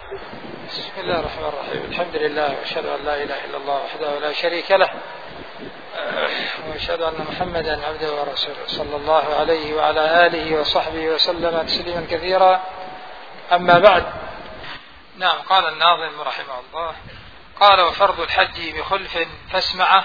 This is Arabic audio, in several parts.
بسم الله الرحمن الرحيم. الحمد لله وأشهد أن لا إله إلا الله وحده لا شريك له، وأشهد أن محمدا عبده ورسوله صلى الله عليه وعلى آله وصحبه وسلم تسليما كثيرا. أما بعد، نعم، قال الناظم رحمه الله: قال: وفرض الحج بخلف فاسمعه،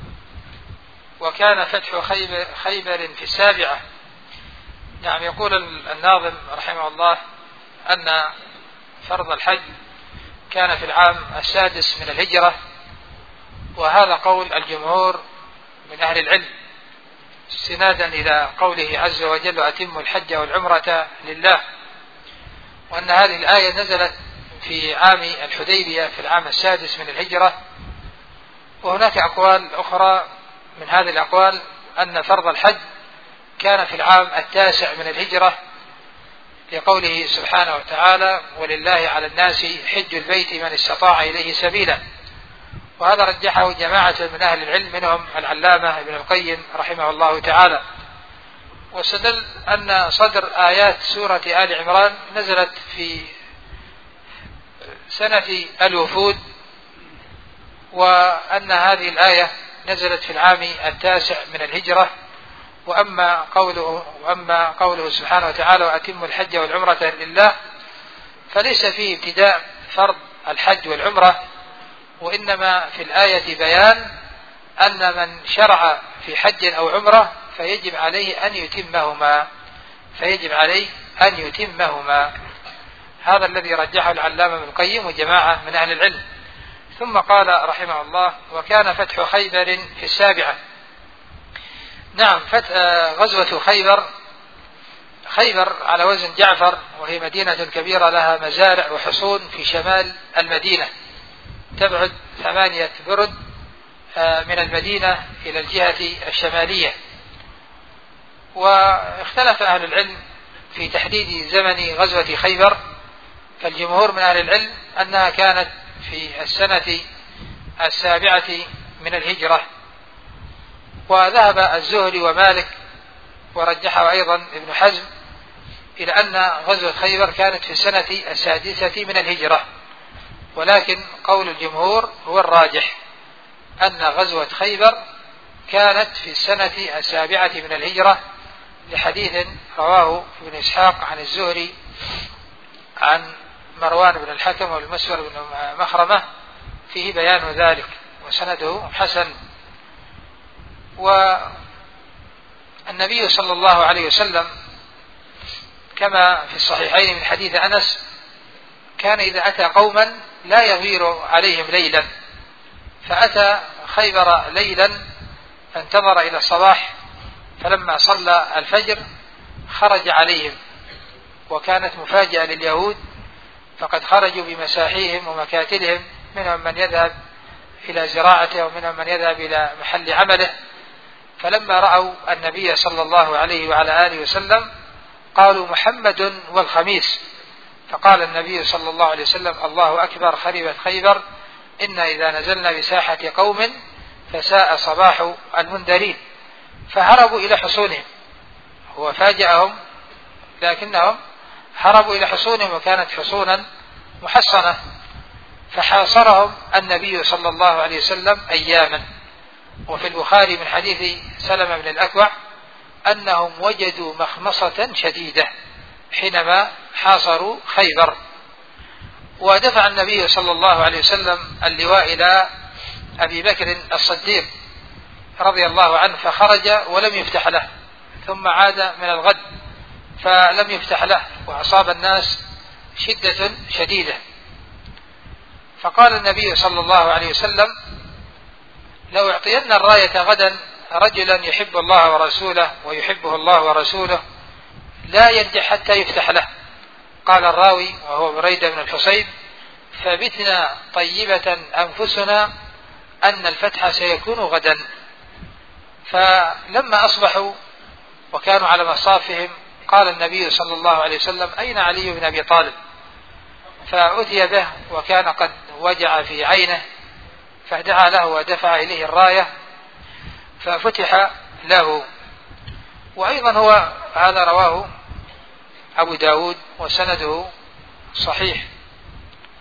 وكان فتح خيبر في السابعة. نعم، يقول الناظم رحمه الله أن فرض الحج كان في العام 6 من الهجرة، وهذا قول الجمهور من أهل العلم، استنادا إلى قوله عز وجل: وأتموا الحج والعمرة لله، وأن هذه الآية نزلت في عام الحديبية في العام 6 من الهجرة. وهناك أقوال أخرى من هذه الأقوال أن فرض الحج كان في العام 9 من الهجرة، لقوله سبحانه وتعالى: ولله على الناس حج البيت من استطاع إليه سبيلا. وهذا رجحه جماعة من أهل العلم، منهم العلامة ابن القيم رحمه الله تعالى، واستدل أن صدر آيات سورة آل عمران نزلت في سنة الوفود، وأن هذه الآية نزلت في العام 9 من الهجرة. وأما قوله سبحانه وتعالى: وأتموا الحج والعمرة لله، فليس فيه ابتداء فرض الحج والعمرة، وإنما في الآية بيان أن من شرع في حج أو عمرة فيجب عليه أن يتمهما. هذا الذي رجحه العلامة ابن القيم وجماعة من أهل العلم. ثم قال رحمه الله: وكان فتح خيبر في السابعة. نعم، غزوة خيبر على وزن جعفر، وهي مدينة كبيرة لها مزارع وحصون في شمال المدينة، تبعد 8 برد من المدينة إلى الجهة الشمالية. واختلف أهل العلم في تحديد زمن غزوة خيبر، فالجمهور من أهل العلم أنها كانت في السنة 7 من الهجرة، وذهب الزهري ومالك ورجحه أيضا ابن حزم إلى أن غزوة خيبر كانت في السنة 6 من الهجرة. ولكن قول الجمهور هو الراجح، أن غزوة خيبر كانت في السنة 7 من الهجرة، لحديث رواه ابن إسحاق عن الزهري عن مروان بن الحكم والمسور بن مخرمة فيه بيان ذلك، وسنده حسن. والنبي صلى الله عليه وسلم كما في الصحيحين من حديث أنس كان إذا أتى قوما لا يغير عليهم ليلا، فأتى خيبر ليلا فانتظر إلى الصباح، فلما صلى الفجر خرج عليهم، وكانت مفاجأة لليهود، فقد خرجوا بمساحيهم ومكاتلهم، منهم من يذهب إلى زراعته ومنهم من يذهب إلى محل عمله. فلما رأوا النبي صلى الله عليه وعلى آله وسلم قالوا: محمد والخميس. فقال النبي صلى الله عليه وسلم: الله أكبر، خربت خيبر، إن إذا نزلنا بساحة قوم فساء صباح المنذرين. فهربوا إلى حصونهم، هو فاجأهم لكنهم هربوا إلى حصونهم، وكانت حصونا محصنة، فحاصرهم النبي صلى الله عليه وسلم أياما. وفي البخاري من حديث سلمة بن الأكوع أنهم وجدوا مخمصة شديدة حينما حاصروا خيبر. ودفع النبي صلى الله عليه وسلم اللواء إلى أبي بكر الصديق رضي الله عنه، فخرج ولم يفتح له، ثم عاد من الغد فلم يفتح له، وأصاب الناس شدة شديدة. فقال النبي صلى الله عليه وسلم: لو اعطينا الراية غدا رجلا يحب الله ورسوله ويحبه الله ورسوله لا يرجع حتى يفتح له. قال الراوي وهو بريدة بن الحصيب: فبتنا طيبة أنفسنا أن الفتح سيكون غدا. فلما أصبحوا وكانوا على مصافهم قال النبي صلى الله عليه وسلم: أين علي بن أبي طالب؟ فأتي به وكان قد وجع في عينه، فدعا له ودفع إليه الراية ففتح له. وأيضا هذا رواه أبو داود وسنده صحيح.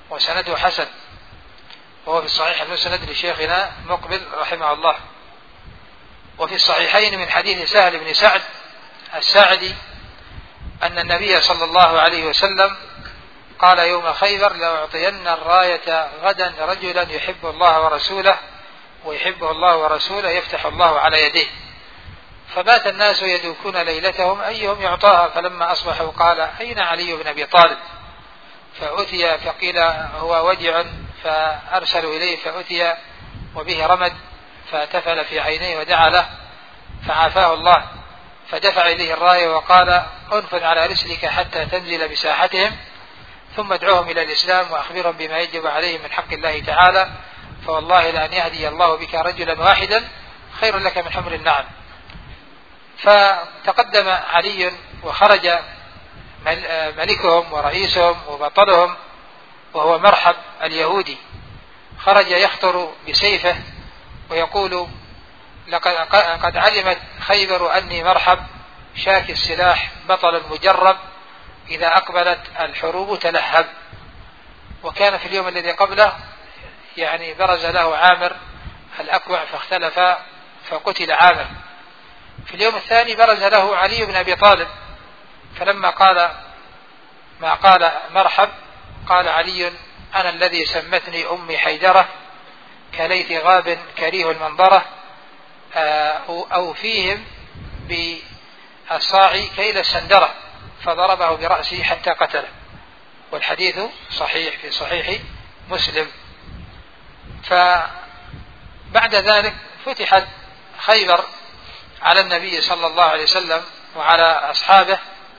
وسنده حسن، وهو في الصحيح المسند لشيخنا مقبل رحمه الله. وفي الصحيحين من حديث سهل بن سعد الساعدي أن النبي صلى الله عليه وسلم قال يوم خيبر: لأعطين الراية غدا رجلا يحب الله ورسوله ويحبه الله ورسوله يفتح الله على يديه. فبات الناس يدوكون ليلتهم أيهم يعطاها، فلما أصبحوا قال: أين علي بن أبي طالب؟ فأتي فقيل: هو ودع، فأرسلوا إليه فأتي وبه رمد، فتفل في عينيه ودعا له فعافاه الله، فدفع إليه الراية وقال: انفذ على رسلك حتى تنزل بساحتهم، ثم ادعوهم إلى الإسلام وأخبرهم بما يجب عليهم من حق الله تعالى، فوالله لأن يهدي الله بك رجلا واحدا خير لك من حمر النعم. فتقدم علي وخرج ملكهم ورئيسهم وبطلهم وهو مرحب اليهودي، خرج يخطر بسيفه ويقول: قد علمت خيبر أني مرحب شاكي السلاح بطل مجرب، إذا أقبلت الحروب تلهب. وكان في اليوم الذي قبله يعني برز له عامر الأكوع فاختلف فقتل عامر. في اليوم الثاني برز له علي بن أبي طالب، فلما قال ما قال مرحب قال علي: أنا الذي سمتني أمي حيدرة، كليت غاب كريه المنظرة، أو فيهم بالصاع كيل السندرة، فضربه برأسه حتى قتله. والحديث صحيح في صحيح مسلم. فبعد ذلك فتحت خيبر على النبي صلى الله عليه وسلم وعلى أصحابه،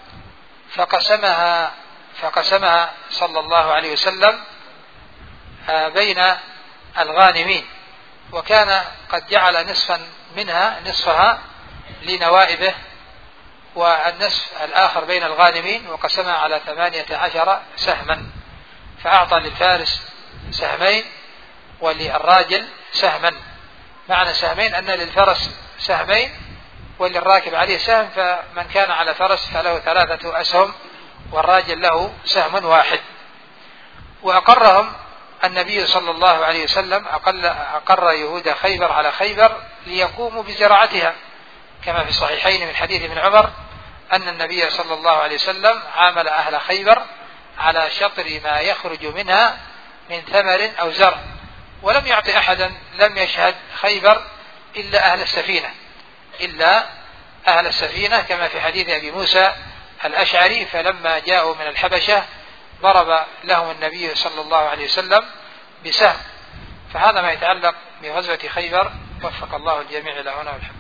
فقسمها صلى الله عليه وسلم بين الغانمين، وكان قد جعل نصفها لنوائبه، والنصف الآخر بين الغانمين، وقسمها على 18 سهما، فأعطى للفارس سهمين وللراجل سهما. معنى سهمين أن للفرس سهمين وللراكب عليه سهم، فمن كان على فرس فله 3 أسهم والراجل له سهم واحد. وأقرهم النبي صلى الله عليه وسلم، أقر يهود خيبر على خيبر ليقوموا بزراعتها، كما في الصحيحين من حديث ابن عمر أن النبي صلى الله عليه وسلم عامل أهل خيبر على شطر ما يخرج منها من ثمر أو زرع، ولم يعطي أحدا لم يشهد خيبر إلا أهل السفينة، كما في حديث أبي موسى الأشعري: فلما جاءوا من الحبشة ضرب لهم النبي صلى الله عليه وسلم بسهم. فهذا ما يتعلق بغزوة خيبر، وفق الله الجميع إلى هنا والحمد.